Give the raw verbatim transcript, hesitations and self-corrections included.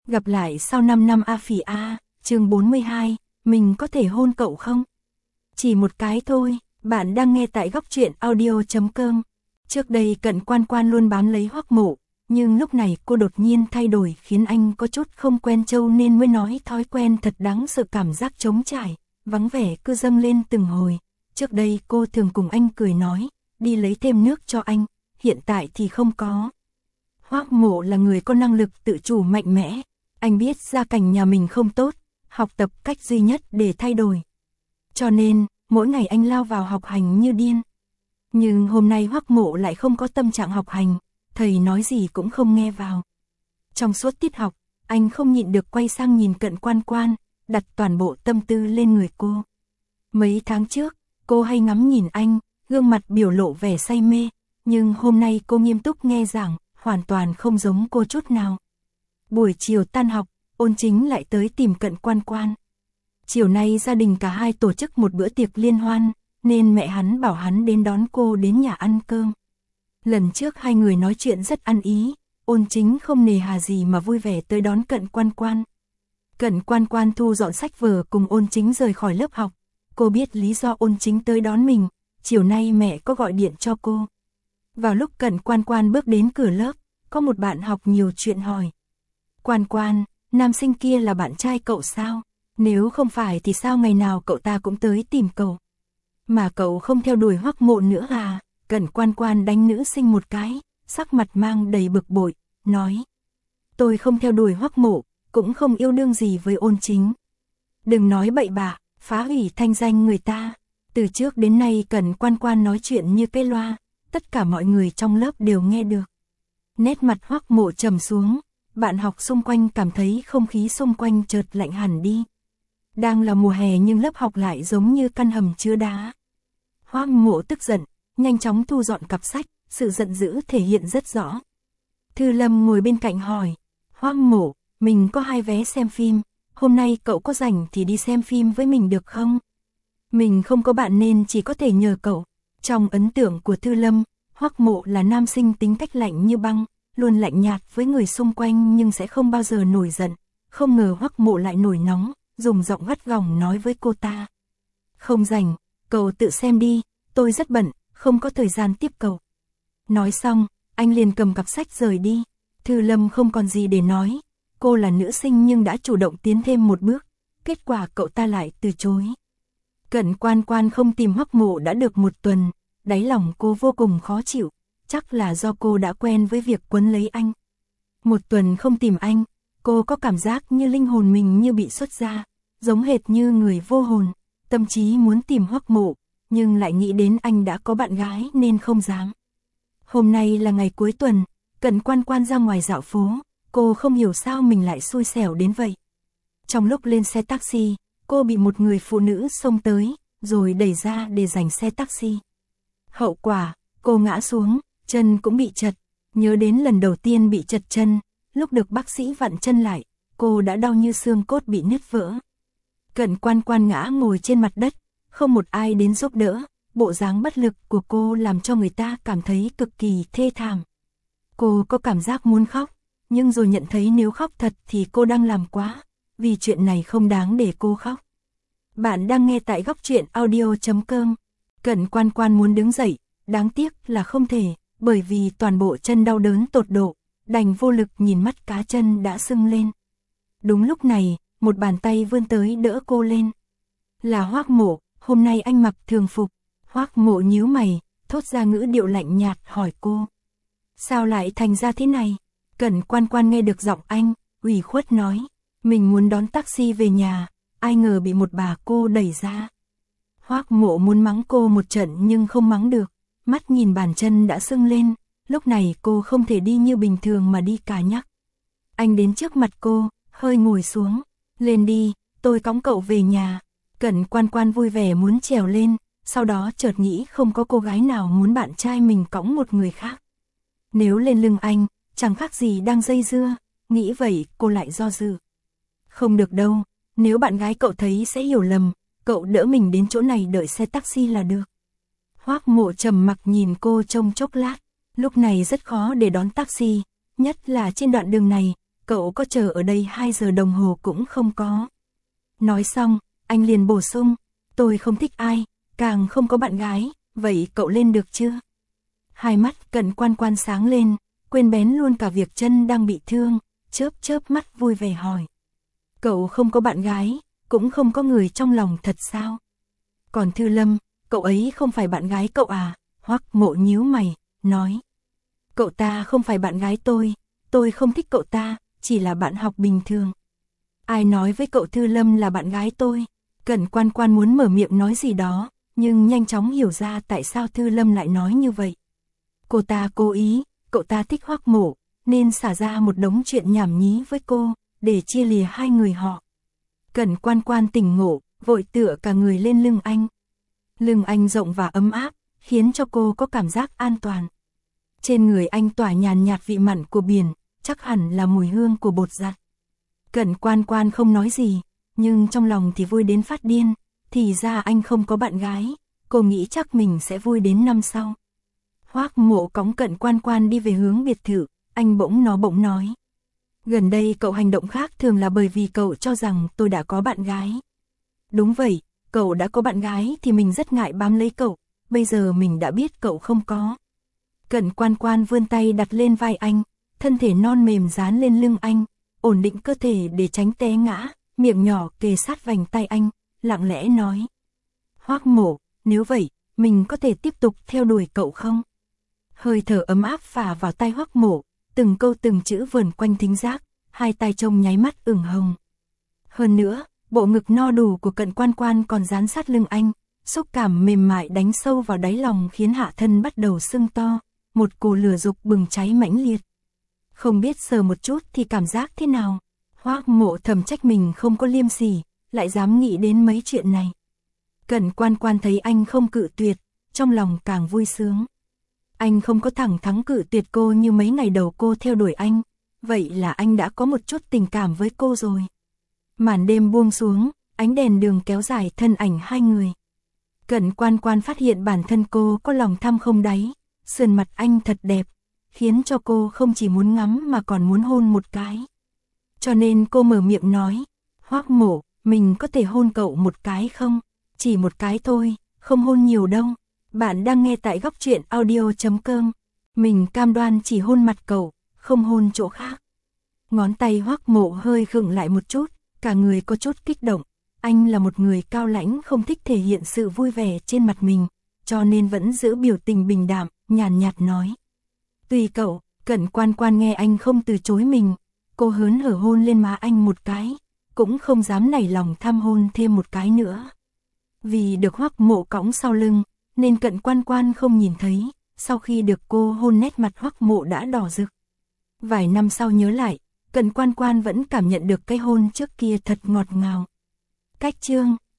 Gặp lại sau năm năm a phỉ a, chương bốn mươi hai, mình có thể hôn cậu không? Chỉ một cái thôi, bạn đang nghe tại góc truyện audio chấm com. Trước đây Cận Quan Quan luôn bám lấy Hoắc Mộ, nhưng lúc này cô đột nhiên thay đổi khiến anh có chút không quen trâu nên mới nói thói quen thật đáng sợ, cảm giác trống trải, vắng vẻ cứ dâng lên từng hồi. Trước đây cô thường cùng anh cười nói, đi lấy thêm nước cho anh, hiện tại thì không có. Hoắc Mộ là người có năng lực tự chủ mạnh mẽ, anh biết gia cảnh nhà mình không tốt, học tập cách duy nhất để thay đổi. Cho nên, mỗi ngày anh lao vào học hành như điên. Nhưng hôm nay Hoắc Mộ lại không có tâm trạng học hành, thầy nói gì cũng không nghe vào. Trong suốt tiết học, anh không nhịn được quay sang nhìn Cận Quan Quan, đặt toàn bộ tâm tư lên người cô. Mấy tháng trước, cô hay ngắm nhìn anh, gương mặt biểu lộ vẻ say mê, nhưng hôm nay cô nghiêm túc nghe giảng, hoàn toàn không giống cô chút nào. Buổi chiều tan học, Ôn Chính lại tới tìm Cận Quan Quan. Chiều nay gia đình cả hai tổ chức một bữa tiệc liên hoan, nên mẹ hắn bảo hắn đến đón cô đến nhà ăn cơm. Lần trước hai người nói chuyện rất ăn ý, Ôn Chính không nề hà gì mà vui vẻ tới đón Cận Quan Quan. Cận Quan Quan thu dọn sách vở cùng Ôn Chính rời khỏi lớp học. Cô biết lý do Ôn Chính tới đón mình, chiều nay mẹ có gọi điện cho cô. Vào lúc Cận Quan Quan bước đến cửa lớp, có một bạn học nhiều chuyện hỏi. Quan Quan, nam sinh kia là bạn trai cậu sao? Nếu không phải thì sao ngày nào cậu ta cũng tới tìm cậu? Mà cậu không theo đuổi Hoắc Mộ nữa à? Cận Quan Quan đánh nữ sinh một cái, sắc mặt mang đầy bực bội, nói. Tôi không theo đuổi Hoắc Mộ, cũng không yêu đương gì với Ôn Chính. Đừng nói bậy bạ, phá hủy thanh danh người ta. Từ trước đến nay Cận Quan Quan nói chuyện như cái loa, tất cả mọi người trong lớp đều nghe được. Nét mặt Hoắc Mộ trầm xuống, bạn học xung quanh cảm thấy không khí xung quanh chợt lạnh hẳn đi. Đang là mùa hè nhưng lớp học lại giống như căn hầm chứa đá. Hoắc Mộ tức giận, nhanh chóng thu dọn cặp sách, sự giận dữ thể hiện rất rõ. Thư Lâm ngồi bên cạnh hỏi, Hoắc Mộ, mình có hai vé xem phim, hôm nay cậu có rảnh thì đi xem phim với mình được không? Mình không có bạn nên chỉ có thể nhờ cậu. Trong ấn tượng của Thư Lâm, Hoắc Mộ là nam sinh tính cách lạnh như băng, luôn lạnh nhạt với người xung quanh nhưng sẽ không bao giờ nổi giận. Không ngờ Hoắc Mộ lại nổi nóng, dùng giọng gắt gỏng nói với cô ta. Không rảnh, cậu tự xem đi, tôi rất bận, không có thời gian tiếp cậu. Nói xong, anh liền cầm cặp sách rời đi. Thư Lâm không còn gì để nói, cô là nữ sinh nhưng đã chủ động tiến thêm một bước, kết quả cậu ta lại từ chối. Cận Quan Quan không tìm Hoắc Mộ đã được một tuần, đáy lòng cô vô cùng khó chịu, chắc là do cô đã quen với việc quấn lấy anh. Một tuần không tìm anh, cô có cảm giác như linh hồn mình như bị xuất ra, giống hệt như người vô hồn, tâm trí muốn tìm Hoắc Mộ, nhưng lại nghĩ đến anh đã có bạn gái nên không dám. Hôm nay là ngày cuối tuần, Cận Quan Quan ra ngoài dạo phố, cô không hiểu sao mình lại xui xẻo đến vậy. Trong lúc lên xe taxi, cô bị một người phụ nữ xông tới, rồi đẩy ra để giành xe taxi. Hậu quả, cô ngã xuống, chân cũng bị trật. Nhớ đến lần đầu tiên bị trật chân, lúc được bác sĩ vặn chân lại, cô đã đau như xương cốt bị nứt vỡ. Cận Quan Quan ngã ngồi trên mặt đất, không một ai đến giúp đỡ, bộ dáng bất lực của cô làm cho người ta cảm thấy cực kỳ thê thảm. Cô có cảm giác muốn khóc, nhưng rồi nhận thấy nếu khóc thật thì cô đang làm quá, vì chuyện này không đáng để cô khóc. Bạn đang nghe tại góc truyện audio chấm com. Cận Quan Quan muốn đứng dậy, đáng tiếc là không thể, bởi vì toàn bộ chân đau đớn tột độ, đành vô lực nhìn mắt cá chân đã sưng lên. Đúng lúc này, một bàn tay vươn tới đỡ cô lên. Là Hoắc Mộ, hôm nay anh mặc thường phục. Hoắc Mộ nhíu mày, thốt ra ngữ điệu lạnh nhạt hỏi cô. Sao lại thành ra thế này? Cận Quan Quan nghe được giọng anh, ủy khuất nói. Mình muốn đón taxi về nhà, ai ngờ bị một bà cô đẩy ra. Hoắc Mộ muốn mắng cô một trận nhưng không mắng được, mắt nhìn bàn chân đã sưng lên, lúc này cô không thể đi như bình thường mà đi cà nhắc. Anh đến trước mặt cô, hơi ngồi xuống, lên đi, tôi cõng cậu về nhà. Cận Quan Quan vui vẻ muốn trèo lên, sau đó chợt nghĩ không có cô gái nào muốn bạn trai mình cõng một người khác. Nếu lên lưng anh, chẳng khác gì đang dây dưa, nghĩ vậy cô lại do dự. Không được đâu, nếu bạn gái cậu thấy sẽ hiểu lầm, cậu đỡ mình đến chỗ này đợi xe taxi là được. Hoắc Mộ trầm mặc nhìn cô trong chốc lát, lúc này rất khó để đón taxi, nhất là trên đoạn đường này, cậu có chờ ở đây hai giờ đồng hồ cũng không có. Nói xong, anh liền bổ sung, tôi không thích ai, càng không có bạn gái, vậy cậu lên được chưa? Hai mắt Cận Quan Quan sáng lên, quên bén luôn cả việc chân đang bị thương, chớp chớp mắt vui vẻ hỏi. Cậu không có bạn gái, cũng không có người trong lòng thật sao? Còn Thư Lâm, cậu ấy không phải bạn gái cậu à? Hoắc Mộ nhíu mày, nói. Cậu ta không phải bạn gái tôi, tôi không thích cậu ta, chỉ là bạn học bình thường. Ai nói với cậu Thư Lâm là bạn gái tôi? Cận Quan Quan muốn mở miệng nói gì đó, nhưng nhanh chóng hiểu ra tại sao Thư Lâm lại nói như vậy. Cô ta cố ý, cậu ta thích Hoắc Mộ, nên xả ra một đống chuyện nhảm nhí với cô, để chia lìa hai người họ. Cận Quan Quan tỉnh ngộ, vội tựa cả người lên lưng anh. Lưng anh rộng và ấm áp, khiến cho cô có cảm giác an toàn. Trên người anh tỏa nhàn nhạt vị mặn của biển, chắc hẳn là mùi hương của bột giặt. Cận Quan Quan không nói gì, nhưng trong lòng thì vui đến phát điên, thì ra anh không có bạn gái, cô nghĩ chắc mình sẽ vui đến năm sau. Hoắc Mộ cõng Cận Quan Quan đi về hướng biệt thự, anh bỗng nó bỗng nói. Gần đây cậu hành động khác thường là bởi vì cậu cho rằng tôi đã có bạn gái. Đúng vậy, cậu đã có bạn gái thì mình rất ngại bám lấy cậu, bây giờ mình đã biết cậu không có. Cận Quan Quan vươn tay đặt lên vai anh, thân thể non mềm dán lên lưng anh, ổn định cơ thể để tránh té ngã, miệng nhỏ kề sát vành tay anh, lặng lẽ nói. Hoắc Mộ, nếu vậy, mình có thể tiếp tục theo đuổi cậu không? Hơi thở ấm áp phả vào tai Hoắc Mộ, từng câu từng chữ vờn quanh thính giác, hai tay trông nháy mắt ửng hồng. Hơn nữa, bộ ngực no đủ của Cận Quan Quan còn dán sát lưng anh, xúc cảm mềm mại đánh sâu vào đáy lòng khiến hạ thân bắt đầu sưng to, một cỗ lửa dục bừng cháy mãnh liệt. Không biết sờ một chút thì cảm giác thế nào? Hoắc Mộ thầm trách mình không có liêm sỉ, lại dám nghĩ đến mấy chuyện này. Cận Quan Quan thấy anh không cự tuyệt, trong lòng càng vui sướng. Anh không có thẳng thắn cự tuyệt cô như mấy ngày đầu cô theo đuổi anh, vậy là anh đã có một chút tình cảm với cô rồi. Màn đêm buông xuống, ánh đèn đường kéo dài thân ảnh hai người. Cận Quan Quan phát hiện bản thân cô có lòng tham không đáy, sườn mặt anh thật đẹp, khiến cho cô không chỉ muốn ngắm mà còn muốn hôn một cái. Cho nên cô mở miệng nói, Hoắc Mộ, mình có thể hôn cậu một cái không? Chỉ một cái thôi, không hôn nhiều đâu. Bạn đang nghe tại góc truyện audio chấm com. Mình cam đoan chỉ hôn mặt cậu, không hôn chỗ khác. Ngón tay Hoắc Mộ hơi khựng lại một chút, cả người có chút kích động. Anh là một người cao lãnh không thích thể hiện sự vui vẻ trên mặt mình, cho nên vẫn giữ biểu tình bình đạm, nhàn nhạt nói. Tùy cậu. Cận Quan Quan nghe anh không từ chối mình, cô hớn hở hôn lên má anh một cái, cũng không dám nảy lòng tham hôn thêm một cái nữa. Vì được Hoắc Mộ cõng sau lưng, nên Cận Quan Quan không nhìn thấy, sau khi được cô hôn nét mặt Hoắc Mộ đã đỏ rực. Vài năm sau nhớ lại, Cận Quan Quan vẫn cảm nhận được cái hôn trước kia thật ngọt ngào. Cách chương